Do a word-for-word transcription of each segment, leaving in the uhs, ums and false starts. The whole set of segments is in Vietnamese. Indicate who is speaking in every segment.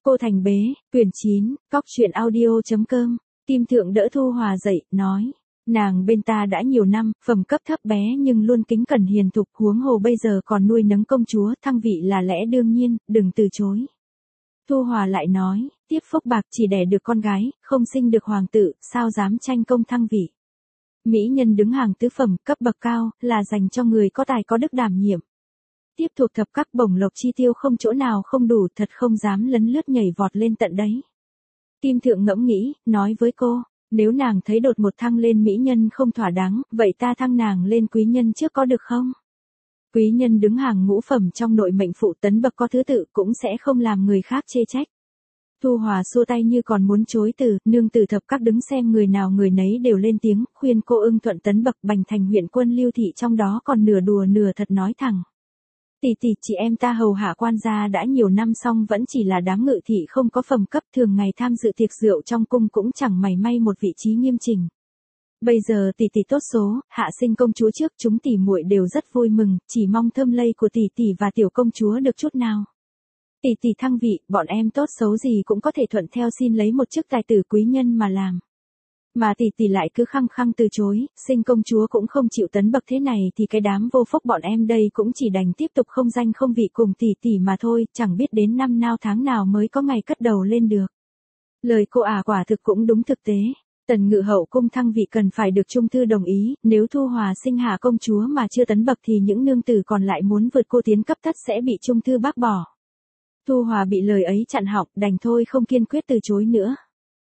Speaker 1: Cô Thành Bế, quyển chín, cóc truyện audio.com, Kim Thượng đỡ Thu Hòa dậy, nói. Nàng bên ta đã nhiều năm, phẩm cấp thấp bé nhưng luôn kính cẩn hiền thục, huống hồ bây giờ còn nuôi nấng công chúa, thăng vị là lẽ đương nhiên, đừng từ chối. Thu Hòa lại nói, tiếp phúc bạc chỉ đẻ được con gái, không sinh được hoàng tử, sao dám tranh công thăng vị. Mỹ nhân đứng hàng tứ phẩm, cấp bậc cao, là dành cho người có tài có đức đảm nhiệm. Tiếp thuộc thập các bổng lộc chi tiêu không chỗ nào không đủ, thật không dám lấn lướt nhảy vọt lên tận đấy. Kim Thượng ngẫm nghĩ, nói với cô, nếu nàng thấy đột một thăng lên mỹ nhân không thỏa đáng, vậy ta thăng nàng lên quý nhân trước có được không? Quý nhân đứng hàng ngũ phẩm trong nội mệnh phụ, tấn bậc có thứ tự, cũng sẽ không làm người khác chê trách. Thu Hòa xua tay như còn muốn chối từ, nương tử thập các đứng xem người nào người nấy đều lên tiếng, khuyên cô ưng thuận tấn bậc. Bành Thành huyện quân Lưu Thị trong đó còn nửa đùa nửa thật nói thẳng. Tỷ tỷ, chị em ta hầu hạ quan gia đã nhiều năm xong vẫn chỉ là đám ngự thị không có phẩm cấp, thường ngày tham dự tiệc rượu trong cung cũng chẳng mảy may một vị trí nghiêm chỉnh. Bây giờ tỷ tỷ tốt số, hạ sinh công chúa trước, chúng tỷ muội đều rất vui mừng, chỉ mong thơm lây của tỷ tỷ và tiểu công chúa được chút nào. Tỷ tỷ thăng vị, bọn em tốt xấu gì cũng có thể thuận theo xin lấy một chức tài tử quý nhân mà làm. Mà tỷ tỷ lại cứ khăng khăng từ chối, sinh công chúa cũng không chịu tấn bậc thế này thì cái đám vô phúc bọn em đây cũng chỉ đành tiếp tục không danh không vị cùng tỷ tỷ mà thôi, chẳng biết đến năm nào tháng nào mới có ngày cất đầu lên được. Lời cô ả quả thực cũng đúng thực tế. Tần Ngự hậu cung thăng vị cần phải được trung thư đồng ý, nếu Thu Hòa sinh hạ công chúa mà chưa tấn bậc thì những nương tử còn lại muốn vượt cô tiến cấp thất sẽ bị trung thư bác bỏ. Thu Hòa bị lời ấy chặn họng, đành thôi không kiên quyết từ chối nữa.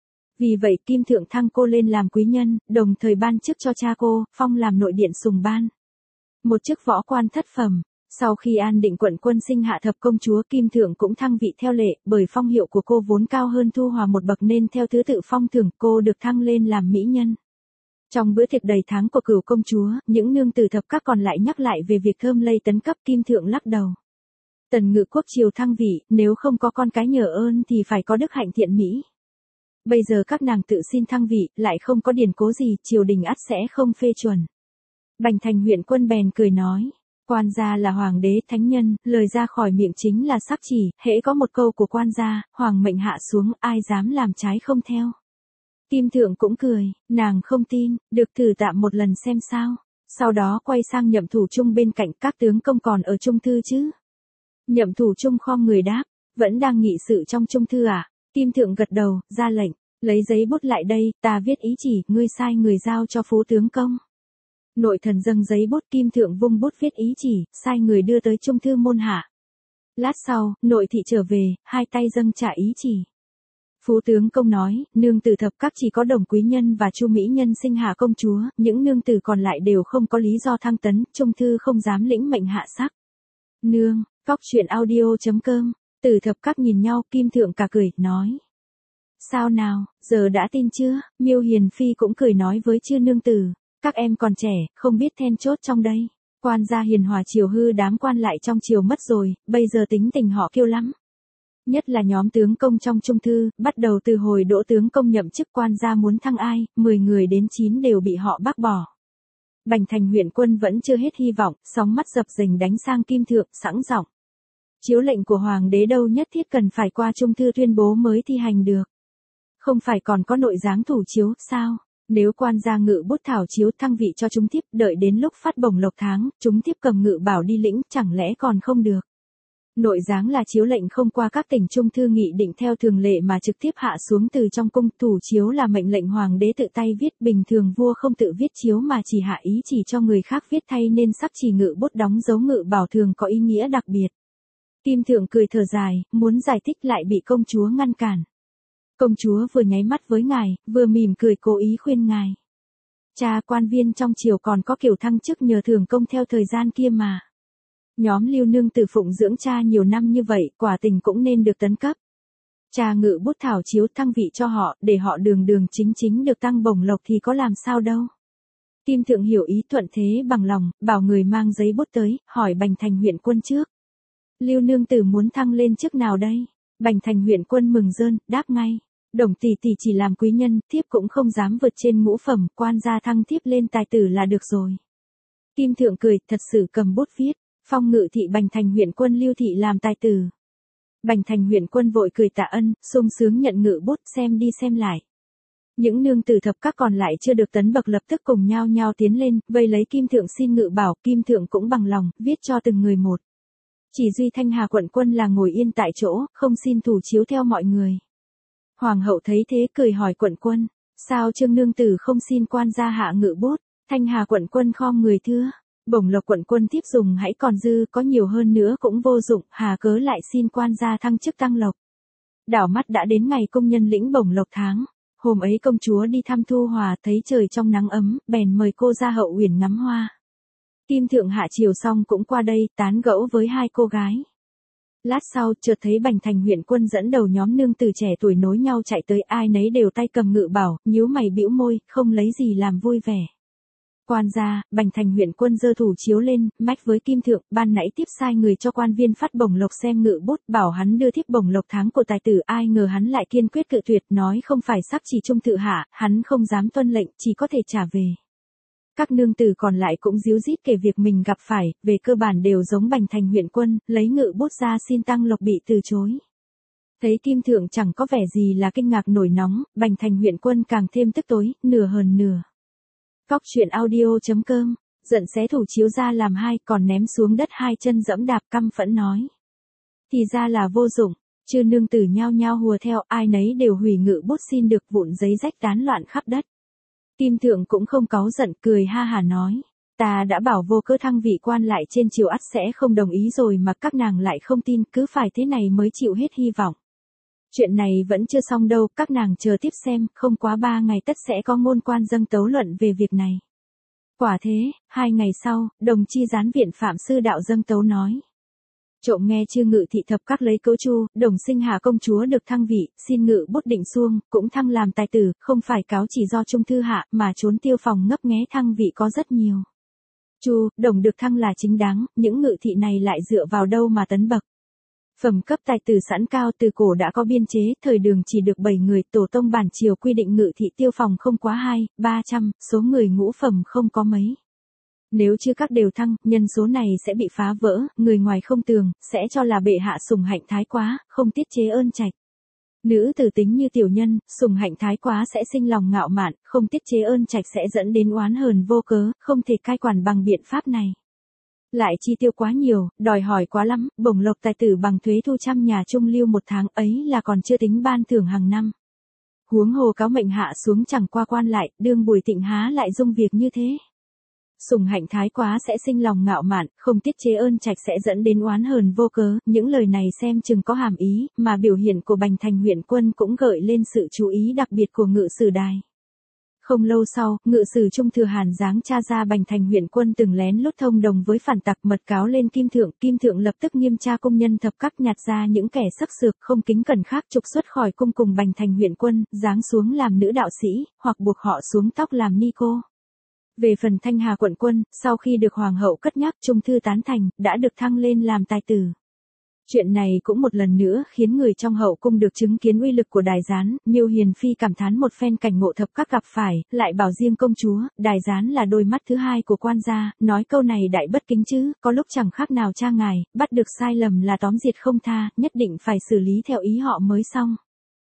Speaker 1: Vì vậy Kim Thượng thăng cô lên làm quý nhân, đồng thời ban chức cho cha cô, phong làm nội điện sùng ban. Một chức võ quan thất phẩm. Sau khi an định quận quân sinh hạ thập công chúa, Kim Thượng cũng thăng vị theo lệ, bởi phong hiệu của cô vốn cao hơn Thu Hòa một bậc nên theo thứ tự phong thưởng, cô được thăng lên làm mỹ nhân. Trong bữa tiệc đầy tháng của cửu công chúa, những nương tử thập các còn lại nhắc lại về việc thơm lây tấn cấp. Kim Thượng lắc đầu. Tần Ngự quốc triều thăng vị, nếu không có con cái nhờ ơn thì phải có đức hạnh thiện mỹ. Bây giờ các nàng tự xin thăng vị, lại không có điển cố gì, triều đình ắt sẽ không phê chuẩn. Bành Thành huyện quân bèn cười nói, quan gia là hoàng đế thánh nhân, lời ra khỏi miệng chính là sắc chỉ, hễ có một câu của quan gia, hoàng mệnh hạ xuống, ai dám làm trái không theo. Kim Thượng cũng cười, nàng không tin, được thử tạm một lần xem sao. Sau đó quay sang Nhậm Thủ Trung bên cạnh, các tướng công còn ở trung thư chứ? Nhậm Thủ Trung khom người đáp, vẫn đang nghị sự trong trung thư à? Kim Thượng gật đầu, ra lệnh, lấy giấy bút lại đây, ta viết ý chỉ, ngươi sai người giao cho phú tướng công. Nội thần dâng giấy bút, Kim Thượng vung bút viết ý chỉ, sai người đưa tới trung thư môn hạ. Lát sau, nội thị trở về, hai tay dâng trả ý chỉ. Phú tướng công nói, nương tử thập các chỉ có Đồng quý nhân và Chu mỹ nhân sinh hạ công chúa, những nương tử còn lại đều không có lý do thăng tấn, trung thư không dám lĩnh mệnh hạ sắc. Nương, cóc truyện audio.com, Tử thập các nhìn nhau, Kim Thượng cả cười, nói. Sao nào, giờ đã tin chưa? Miêu Hiền Phi cũng cười nói với chư nương tử, các em còn trẻ, không biết then chốt trong đây. Quan gia hiền hòa triều hư, đám quan lại trong triều mất rồi, bây giờ tính tình họ kiêu lắm. Nhất là nhóm tướng công trong trung thư, bắt đầu từ hồi đỗ tướng công nhậm chức quan gia muốn thăng ai, mười người đến chín đều bị họ bác bỏ. Bành Thành huyện quân vẫn chưa hết hy vọng, sóng mắt dập dềnh đánh sang Kim Thượng, sẵn giọng. Chiếu lệnh của hoàng đế đâu nhất thiết cần phải qua trung thư tuyên bố mới thi hành được. Không phải còn có nội giáng thủ chiếu, sao? Nếu quan gia ngự bút thảo chiếu thăng vị cho chúng tiếp, đợi đến lúc phát bổng lộc tháng, chúng tiếp cầm ngự bảo đi lĩnh, chẳng lẽ còn không được? Nội giáng là chiếu lệnh không qua các tỉnh trung thư nghị định theo thường lệ mà trực tiếp hạ xuống từ trong cung, thủ chiếu là mệnh lệnh hoàng đế tự tay viết, bình thường vua không tự viết chiếu mà chỉ hạ ý chỉ cho người khác viết thay nên sắc chỉ ngự bút đóng dấu ngự bảo thường có ý nghĩa đặc biệt. Kim Thượng cười thở dài, muốn giải thích lại bị công chúa ngăn cản. Công chúa vừa nháy mắt với ngài, vừa mỉm cười cố ý khuyên ngài. Cha, quan viên trong triều còn có kiểu thăng chức nhờ thưởng công theo thời gian kia mà. Nhóm Lưu nương tử phụng dưỡng cha nhiều năm như vậy, quả tình cũng nên được tấn cấp. Cha ngự bút thảo chiếu thăng vị cho họ, để họ đường đường chính chính được tăng bổng lộc thì có làm sao đâu. Kim Thượng hiểu ý, thuận thế bằng lòng, bảo người mang giấy bút tới, hỏi Bành Thành huyện quân trước. Lưu nương tử muốn thăng lên chức nào đây? Bành Thành huyện quân mừng rơn, đáp ngay. Đồng tỷ tỷ chỉ làm quý nhân, thiếp cũng không dám vượt trên ngũ phẩm, quan gia thăng thiếp lên tài tử là được rồi. Kim Thượng cười, thật sự cầm bút viết, phong ngự thị Bành Thành huyện quân Lưu thị làm tài tử. Bành Thành huyện quân vội cười tạ ân, sung sướng nhận ngự bút xem đi xem lại. Những nương tử thập các còn lại chưa được tấn bậc lập tức cùng nhau nhau tiến lên, vây lấy Kim Thượng xin ngự bảo, Kim Thượng cũng bằng lòng, viết cho từng người một. Chỉ duy Thanh Hà quận quân là ngồi yên tại chỗ, không xin thủ chiếu theo mọi người. Hoàng hậu thấy thế cười hỏi quận quân, sao Trương nương tử không xin quan gia hạ ngự bút? Thanh Hà quận quân khom người thưa, bổng lộc quận quân thiếp dùng hãy còn dư, có nhiều hơn nữa cũng vô dụng, hà cớ lại xin quan gia thăng chức tăng lộc. Đảo mắt đã đến ngày công nhân lĩnh bổng lộc tháng. Hôm ấy công chúa đi thăm Thu Hòa, thấy trời trong nắng ấm, bèn mời cô ra hậu uyển ngắm hoa. Kim Thượng hạ chiều xong cũng qua đây, tán gẫu với hai cô gái. Lát sau, chợt thấy Bành Thành huyện quân dẫn đầu nhóm nương tử trẻ tuổi nối nhau chạy tới, ai nấy đều tay cầm ngự bảo, nhíu mày bĩu môi, không lấy gì làm vui vẻ. Quan gia, Bành Thành huyện quân giơ thủ chiếu lên, mách với Kim Thượng, ban nãy tiếp sai người cho quan viên phát bổng lộc xem ngự bút, bảo hắn đưa thiếp bổng lộc tháng của tài tử, ai ngờ hắn lại kiên quyết cự tuyệt, nói không phải sắp chỉ trung tự hạ, hắn không dám tuân lệnh, chỉ có thể trả về. Các nương tử còn lại cũng díu dít kể việc mình gặp phải, về cơ bản đều giống Bành Thành huyện quân, lấy ngự bút ra xin tăng lộc bị từ chối. Thấy Kim Thượng chẳng có vẻ gì là kinh ngạc nổi nóng, Bành Thành huyện quân càng thêm tức tối, nửa hờn nửa. Cóc truyện audio.com, giận xé thủ chiếu ra làm hai, còn ném xuống đất hai chân dẫm đạp, căm phẫn nói. Thì ra là vô dụng, chư nương tử nhao nhao hùa theo, ai nấy đều hủy ngự bút xin được, vụn giấy rách tán loạn khắp đất. Kim Thượng cũng không cáu giận, cười ha hà nói. Ta đã bảo vô cớ thăng vị quan lại trên triều ắt sẽ không đồng ý rồi mà các nàng lại không tin, cứ phải thế này mới chịu hết hy vọng. Chuyện này vẫn chưa xong đâu, các nàng chờ tiếp xem, không quá ba ngày tất sẽ có ngôn quan dâng tấu luận về việc này. Quả thế, hai ngày sau, đồng chi gián viện Phạm Sư Đạo dâng tấu nói. Trộm nghe chư ngự thị thập các lấy cấu chu, đồng sinh hạ công chúa được thăng vị, xin ngự bút định xuông, cũng thăng làm tài tử, không phải cáo chỉ do trung thư hạ, mà trốn tiêu phòng ngấp nghé thăng vị có rất nhiều. Chu, đồng được thăng là chính đáng, những ngự thị này lại dựa vào đâu mà tấn bậc. Phẩm cấp tài tử sẵn cao từ cổ đã có biên chế, thời Đường chỉ được bảy người, tổ tông bản triều quy định ngự thị tiêu phòng không quá hai, ba trăm, số người ngũ phẩm không có mấy. Nếu chưa các đều thăng, nhân số này sẽ bị phá vỡ, người ngoài không tường, sẽ cho là bệ hạ sủng hạnh thái quá, không tiết chế ơn trạch. Nữ tử tính như tiểu nhân, sủng hạnh thái quá sẽ sinh lòng ngạo mạn, không tiết chế ơn trạch sẽ dẫn đến oán hờn vô cớ, không thể cai quản bằng biện pháp này. Lại chi tiêu quá nhiều, đòi hỏi quá lắm, bổng lộc tài tử bằng thuế thu trăm nhà trung lưu một tháng ấy là còn chưa tính ban thưởng hàng năm. Huống hồ cáo mệnh hạ xuống chẳng qua quan lại, đương Bùi Tịnh há lại dung việc như thế. Sủng hạnh thái quá sẽ sinh lòng ngạo mạn, không tiết chế ơn trạch sẽ dẫn đến oán hờn vô cớ, những lời này xem chừng có hàm ý, mà biểu hiện của Bành Thành huyện quân cũng gợi lên sự chú ý đặc biệt của ngự sử đài. Không lâu sau, ngự sử Trung Thừa Hàn giáng tra ra Bành Thành huyện quân từng lén lút thông đồng với phản tặc, mật cáo lên Kim Thượng, Kim Thượng lập tức nghiêm tra công nhân thập các, nhặt ra những kẻ sắc sược không kính cẩn khác trục xuất khỏi cung cùng Bành Thành huyện quân, giáng xuống làm nữ đạo sĩ, hoặc buộc họ xuống tóc làm ni cô. Về phần Thanh Hà quận quân, sau khi được hoàng hậu cất nhắc trung thư tán thành, đã được thăng lên làm tài tử. Chuyện này cũng một lần nữa khiến người trong hậu cung được chứng kiến uy lực của đài gián, Miêu Hiền Phi cảm thán một phen cảnh ngộ thập các gặp phải, lại bảo riêng công chúa, đài gián là đôi mắt thứ hai của quan gia, nói câu này đại bất kính chứ, có lúc chẳng khác nào cha ngài, bắt được sai lầm là tóm diệt không tha, nhất định phải xử lý theo ý họ mới xong.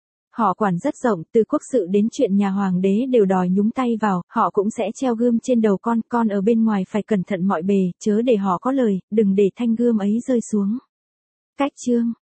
Speaker 1: Họ quản rất rộng, từ quốc sự đến chuyện nhà hoàng đế đều đòi nhúng tay vào, họ cũng sẽ treo gươm trên đầu con, con ở bên ngoài phải cẩn thận mọi bề, chớ để họ có lời, đừng để thanh gươm ấy rơi xuống. Cách chương